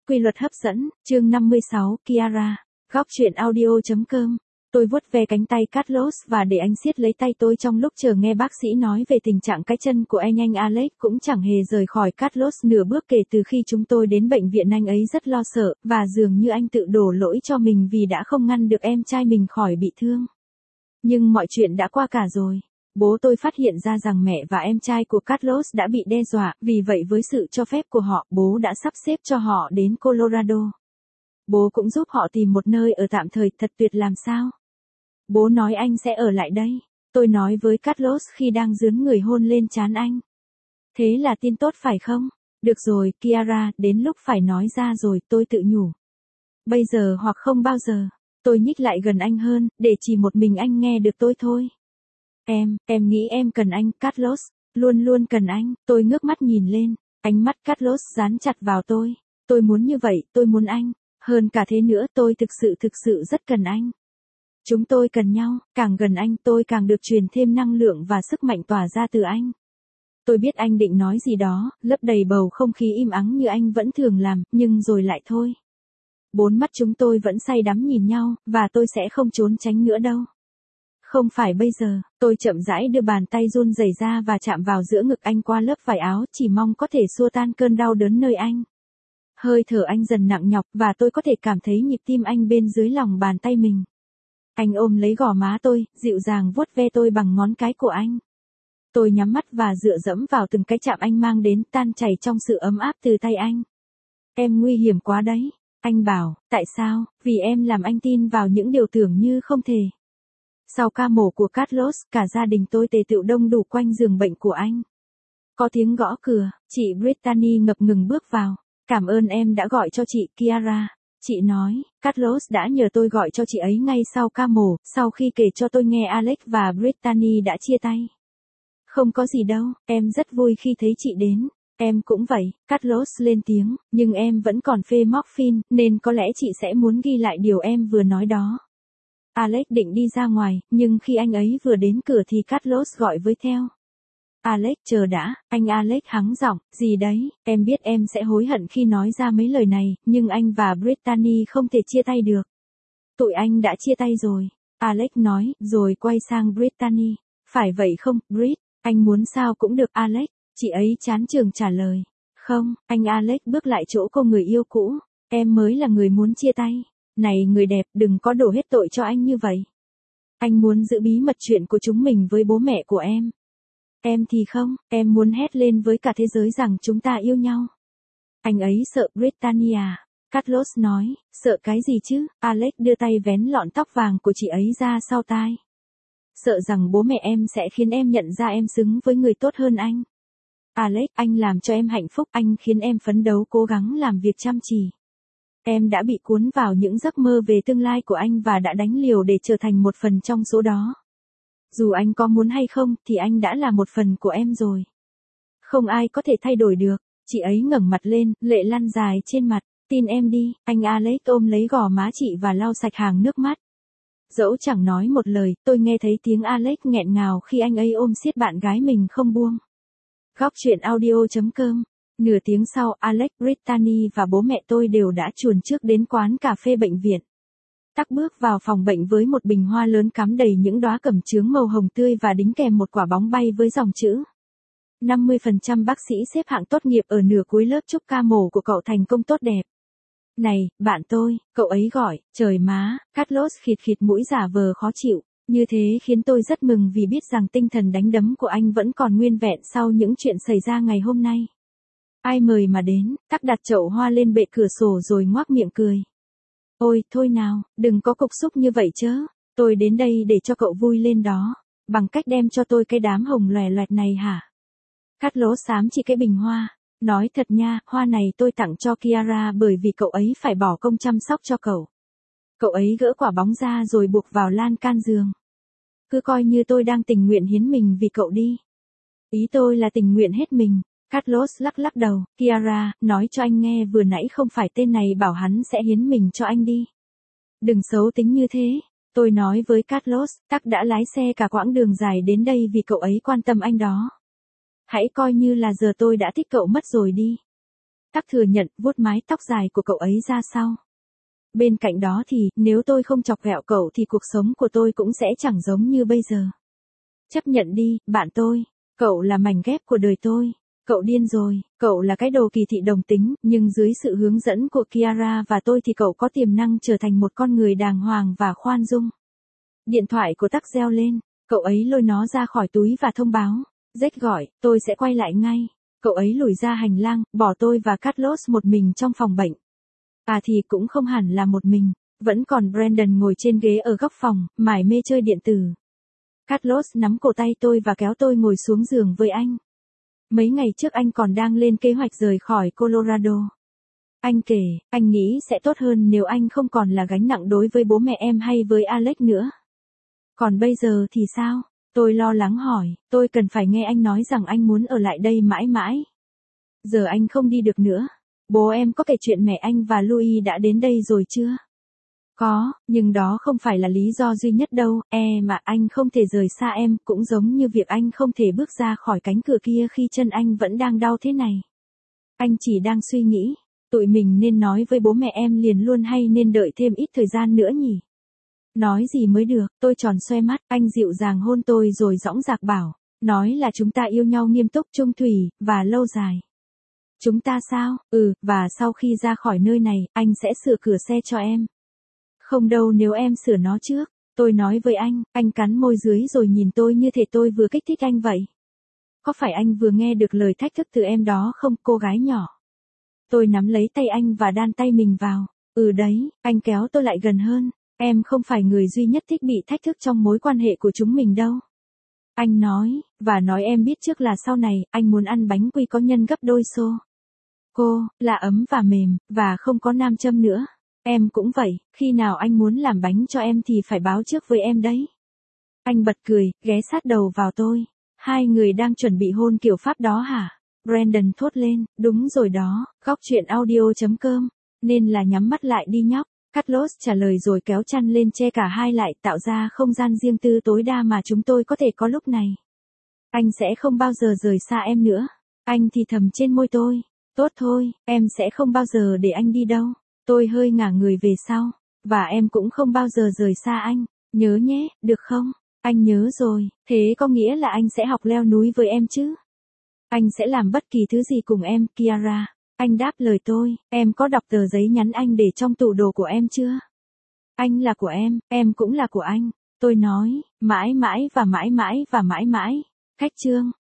Quy luật hấp dẫn, chương 56, Kiara. Góc truyện audio.com. Tôi vuốt ve cánh tay Carlos và để anh siết lấy tay tôi trong lúc chờ nghe bác sĩ nói về tình trạng cái chân của anh Alex cũng chẳng hề rời khỏi Carlos nửa bước kể từ khi chúng tôi đến bệnh viện. Anh ấy rất lo sợ, và dường như anh tự đổ lỗi cho mình vì đã không ngăn được em trai mình khỏi bị thương. Nhưng mọi chuyện đã qua cả rồi. Bố tôi phát hiện ra rằng mẹ và em trai của Carlos đã bị đe dọa, vì vậy với sự cho phép của họ, bố đã sắp xếp cho họ đến Colorado. Bố cũng giúp họ tìm một nơi ở tạm thời, thật tuyệt làm sao. Bố nói anh sẽ ở lại đây. Tôi nói với Carlos khi đang dướn người hôn lên trán anh. Thế là tin tốt phải không? Được rồi, Kiara, đến lúc phải nói ra rồi, tôi tự nhủ. Bây giờ hoặc không bao giờ. Tôi nhích lại gần anh hơn, để chỉ một mình anh nghe được tôi thôi. Em nghĩ em cần anh, Carlos. Luôn luôn cần anh. Tôi ngước mắt nhìn lên. Ánh mắt Carlos dán chặt vào tôi. Tôi muốn như vậy, tôi muốn anh. Hơn cả thế nữa, tôi thực sự rất cần anh. Chúng tôi cần nhau, càng gần anh tôi càng được truyền thêm năng lượng và sức mạnh tỏa ra từ anh. Tôi biết anh định nói gì đó, lấp đầy bầu không khí im ắng như anh vẫn thường làm, nhưng rồi lại thôi. Bốn mắt chúng tôi vẫn say đắm nhìn nhau, và tôi sẽ không trốn tránh nữa đâu. Không phải bây giờ. Tôi chậm rãi đưa bàn tay run rẩy ra và chạm vào giữa ngực anh qua lớp vải áo, chỉ mong có thể xua tan cơn đau đớn nơi anh. Hơi thở anh dần nặng nhọc, và tôi có thể cảm thấy nhịp tim anh bên dưới lòng bàn tay mình. Anh ôm lấy gò má tôi, dịu dàng vuốt ve tôi bằng ngón cái của anh. Tôi nhắm mắt và dựa dẫm vào từng cái chạm anh mang đến, tan chảy trong sự ấm áp từ tay anh. Em nguy hiểm quá đấy. Anh bảo, tại sao? Vì em làm anh tin vào những điều tưởng như không thể. Sau ca mổ của Carlos, cả gia đình tôi tề tựu đông đủ quanh giường bệnh của anh. Có tiếng gõ cửa, chị Brittany ngập ngừng bước vào. Cảm ơn em đã gọi cho chị, Kiara. Chị nói, Carlos đã nhờ tôi gọi cho chị ấy ngay sau ca mổ, sau khi kể cho tôi nghe Alex và Brittany đã chia tay. Không có gì đâu, em rất vui khi thấy chị đến. Em cũng vậy, Carlos lên tiếng, nhưng em vẫn còn phê morphine, nên có lẽ chị sẽ muốn ghi lại điều em vừa nói đó. Alex định đi ra ngoài, nhưng khi anh ấy vừa đến cửa thì Carlos gọi với theo. Alex, chờ đã. Anh Alex hắng giọng, gì đấy, em biết em sẽ hối hận khi nói ra mấy lời này, nhưng anh và Brittany không thể chia tay được. Tụi anh đã chia tay rồi. Alex nói, rồi quay sang Brittany. Phải vậy không, Brit? Anh muốn sao cũng được, Alex. Chị ấy chán chường trả lời. Không, anh Alex bước lại chỗ cô người yêu cũ. Em mới là người muốn chia tay. Này người đẹp, đừng có đổ hết tội cho anh như vậy. Anh muốn giữ bí mật chuyện của chúng mình với bố mẹ của em. Em thì không, em muốn hét lên với cả thế giới rằng chúng ta yêu nhau. Anh ấy sợ Brittany à? Carlos nói, sợ cái gì chứ? Alex đưa tay vén lọn tóc vàng của chị ấy ra sau tai. Sợ rằng bố mẹ em sẽ khiến em nhận ra em xứng với người tốt hơn anh. Alex, anh làm cho em hạnh phúc, anh khiến em phấn đấu cố gắng làm việc chăm chỉ. Em đã bị cuốn vào những giấc mơ về tương lai của anh và đã đánh liều để trở thành một phần trong số đó. Dù anh có muốn hay không, thì anh đã là một phần của em rồi. Không ai có thể thay đổi được. Chị ấy ngẩng mặt lên, lệ lăn dài trên mặt. Tin em đi, anh Alex ôm lấy gò má chị và lau sạch hàng nước mắt. Dẫu chẳng nói một lời, tôi nghe thấy tiếng Alex nghẹn ngào khi anh ấy ôm siết bạn gái mình không buông. Góc truyện audio.com. Nửa tiếng sau, Alex, Brittany và bố mẹ tôi đều đã chuồn trước đến quán cà phê bệnh viện. Tắc bước vào phòng bệnh với một bình hoa lớn cắm đầy những đóa cẩm chướng màu hồng tươi và đính kèm một quả bóng bay với dòng chữ 50% bác sĩ xếp hạng tốt nghiệp ở nửa cuối lớp, chúc ca mổ của cậu thành công tốt đẹp. Này, bạn tôi, cậu ấy gọi, trời má, Carlos khịt khịt mũi giả vờ khó chịu. Như thế khiến tôi rất mừng vì biết rằng tinh thần đánh đấm của anh vẫn còn nguyên vẹn sau những chuyện xảy ra ngày hôm nay. Ai mời mà đến, Tắc đặt chậu hoa lên bệ cửa sổ rồi ngoác miệng cười. Ôi, thôi nào, đừng có cục xúc như vậy chớ. Tôi đến đây để cho cậu vui lên đó. Bằng cách đem cho tôi cái đám hồng lòe loẹt này hả? Carlos xám chỉ cái bình hoa. Nói thật nha, hoa này tôi tặng cho Kiara bởi vì cậu ấy phải bỏ công chăm sóc cho cậu. Cậu ấy gỡ quả bóng ra rồi buộc vào lan can giường. Cứ coi như tôi đang tình nguyện hiến mình vì cậu đi. Ý tôi là tình nguyện hết mình. Carlos lắc đầu, Kiara, nói cho anh nghe vừa nãy không phải tên này bảo hắn sẽ hiến mình cho anh đi. Đừng xấu tính như thế. Tôi nói với Carlos, Tắc đã lái xe cả quãng đường dài đến đây vì cậu ấy quan tâm anh đó. Hãy coi như là giờ tôi đã thích cậu mất rồi đi. Tắc thừa nhận, vuốt mái tóc dài của cậu ấy ra sau. Bên cạnh đó thì, nếu tôi không chọc ghẹo cậu thì cuộc sống của tôi cũng sẽ chẳng giống như bây giờ. Chấp nhận đi, bạn tôi. Cậu là mảnh ghép của đời tôi. Cậu điên rồi, cậu là cái đồ kỳ thị đồng tính, nhưng dưới sự hướng dẫn của Kiara và tôi thì cậu có tiềm năng trở thành một con người đàng hoàng và khoan dung. Điện thoại của Tắc reo lên, cậu ấy lôi nó ra khỏi túi và thông báo. Jack gọi, tôi sẽ quay lại ngay. Cậu ấy lùi ra hành lang, bỏ tôi và Carlos một mình trong phòng bệnh. À thì cũng không hẳn là một mình, vẫn còn Brandon ngồi trên ghế ở góc phòng, mải mê chơi điện tử. Carlos nắm cổ tay tôi và kéo tôi ngồi xuống giường với anh. Mấy ngày trước anh còn đang lên kế hoạch rời khỏi Colorado. Anh kể, anh nghĩ sẽ tốt hơn nếu anh không còn là gánh nặng đối với bố mẹ em hay với Alex nữa. Còn bây giờ thì sao? Tôi lo lắng hỏi, tôi cần phải nghe anh nói rằng anh muốn ở lại đây mãi mãi. Giờ anh không đi được nữa. Bố em có kể chuyện mẹ anh và Louis đã đến đây rồi chưa? Có, nhưng đó không phải là lý do duy nhất đâu, mà anh không thể rời xa em, cũng giống như việc anh không thể bước ra khỏi cánh cửa kia khi chân anh vẫn đang đau thế này. Anh chỉ đang suy nghĩ, tụi mình nên nói với bố mẹ em liền luôn hay nên đợi thêm ít thời gian nữa nhỉ? Nói gì mới được, tôi tròn xoe mắt, anh dịu dàng hôn tôi rồi dõng dạc bảo, nói là chúng ta yêu nhau nghiêm túc chung thủy, và lâu dài. Chúng ta sao? Và sau khi ra khỏi nơi này, anh sẽ sửa cửa xe cho em. Không đâu nếu em sửa nó trước, tôi nói với anh cắn môi dưới rồi nhìn tôi như thể tôi vừa kích thích anh vậy. Có phải anh vừa nghe được lời thách thức từ em đó không, cô gái nhỏ? Tôi nắm lấy tay anh và đan tay mình vào. Đấy, anh kéo tôi lại gần hơn. Em không phải người duy nhất thích bị thách thức trong mối quan hệ của chúng mình đâu. Anh nói, và nói em biết trước là sau này, anh muốn ăn bánh quy có nhân gấp đôi xô. Cô, là ấm và mềm, và không có nam châm nữa. Em cũng vậy, khi nào anh muốn làm bánh cho em thì phải báo trước với em đấy. Anh bật cười, ghé sát đầu vào tôi. Hai người đang chuẩn bị hôn kiểu Pháp đó hả? Brandon thốt lên, đúng rồi đó, góc chuyện audio.com. Nên là nhắm mắt lại đi nhóc. Carlos trả lời rồi kéo chăn lên che cả hai lại, tạo ra không gian riêng tư tối đa mà chúng tôi có thể có lúc này. Anh sẽ không bao giờ rời xa em nữa. Anh thì thầm trên môi tôi. Tốt thôi, em sẽ không bao giờ để anh đi đâu. Tôi hơi ngả người về sau. Và em cũng không bao giờ rời xa anh. Nhớ nhé, được không? Anh nhớ rồi, thế có nghĩa là anh sẽ học leo núi với em chứ? Anh sẽ làm bất kỳ thứ gì cùng em, Kiara. Anh đáp lời tôi, em có đọc tờ giấy nhắn anh để trong tủ đồ của em chưa? Anh là của em cũng là của anh. Tôi nói, mãi mãi và mãi mãi và mãi mãi. Khách chương.